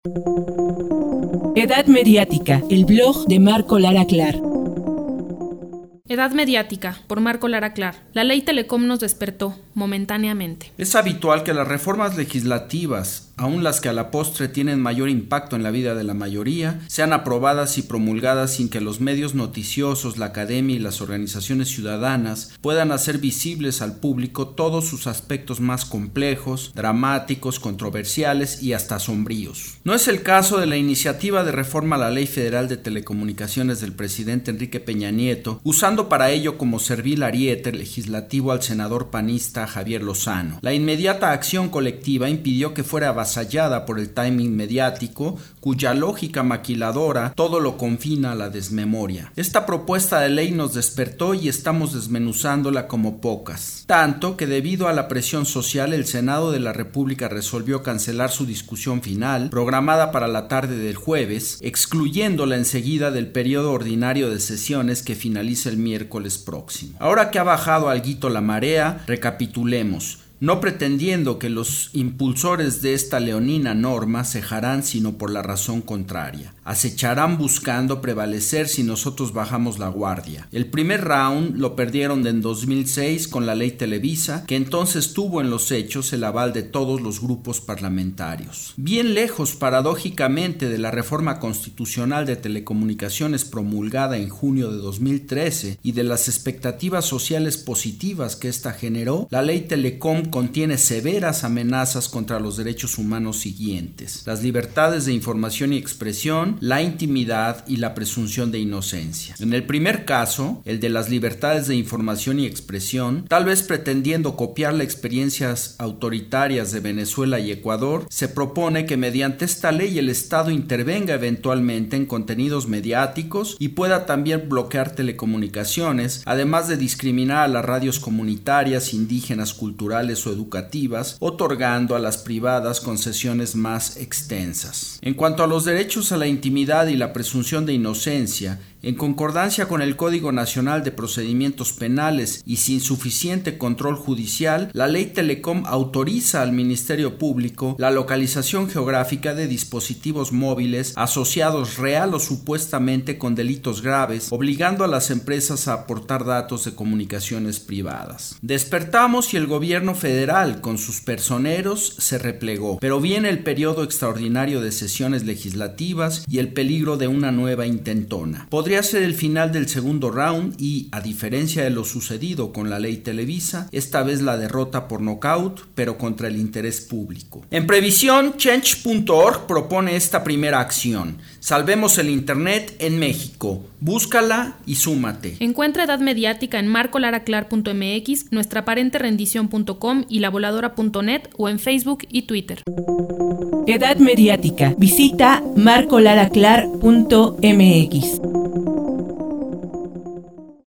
Edad Mediática, el blog de Marco Lara Clar. Edad Mediática, por Marco Lara Clar. La ley Telecom nos despertó, momentáneamente. Es habitual que las reformas legislativas, aun las que a la postre tienen mayor impacto en la vida de la mayoría, sean aprobadas y promulgadas sin que los medios noticiosos, la academia y las organizaciones ciudadanas puedan hacer visibles al público todos sus aspectos más complejos, dramáticos, controversiales y hasta sombríos. No es el caso de la iniciativa de reforma a la Ley Federal de Telecomunicaciones del presidente Enrique Peña Nieto, usando para ello como servil ariete legislativo al senador panista Javier Lozano. La inmediata acción colectiva impidió que fuera avasallada por el timing mediático, cuya lógica maquiladora todo lo confina a la desmemoria. Esta propuesta de ley nos despertó y estamos desmenuzándola como pocas. Tanto que debido a la presión social, el Senado de la República resolvió cancelar su discusión final, programada para la tarde del jueves, excluyéndola enseguida del periodo ordinario de sesiones que finaliza el miércoles próximo. Ahora que ha bajado alguito la marea, recapitulemos. No pretendiendo que los impulsores de esta leonina norma cejarán sino por la razón contraria. Acecharán buscando prevalecer si nosotros bajamos la guardia. El primer round lo perdieron en 2006 con la ley Televisa, que entonces tuvo en los hechos el aval de todos los grupos parlamentarios. Bien lejos, paradójicamente, de la reforma constitucional de telecomunicaciones promulgada en junio de 2013 y de las expectativas sociales positivas que ésta generó, la ley Telecom contiene severas amenazas contra los derechos humanos siguientes: las libertades de información y expresión, la intimidad y la presunción de inocencia. En el primer caso, el de las libertades de información y expresión, tal vez pretendiendo copiar las experiencias autoritarias de Venezuela y Ecuador, se propone que mediante esta ley el Estado intervenga eventualmente en contenidos mediáticos y pueda también bloquear telecomunicaciones, además de discriminar a las radios comunitarias, indígenas, culturales o educativas, otorgando a las privadas concesiones más extensas. En cuanto a los derechos a la intimidad y la presunción de inocencia, en concordancia con el Código Nacional de Procedimientos Penales y sin suficiente control judicial, la Ley Telecom autoriza al Ministerio Público la localización geográfica de dispositivos móviles asociados real o supuestamente con delitos graves, obligando a las empresas a aportar datos de comunicaciones privadas. Despertamos y el gobierno federal, con sus personeros, se replegó, pero viene el periodo extraordinario de sesiones legislativas y el peligro de una nueva intentona. Podría ser el final del segundo round y, a diferencia de lo sucedido con la ley Televisa, esta vez la derrota por nocaut, pero contra el interés público. En previsión, Change.org propone esta primera acción: salvemos el Internet en México. Búscala y súmate. Encuentra Edad Mediática en marcolaraclar.mx, nuestraparenterendición.com y lavoladora.net o en Facebook y Twitter. Edad Mediática. Visita marcolaraclar.mx.